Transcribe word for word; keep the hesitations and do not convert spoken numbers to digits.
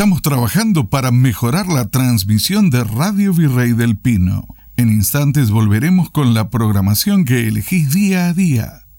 estamos trabajando para mejorar la transmisión de Radio Virrey del Pino. En instantes volveremos con la programación que elegís día a día.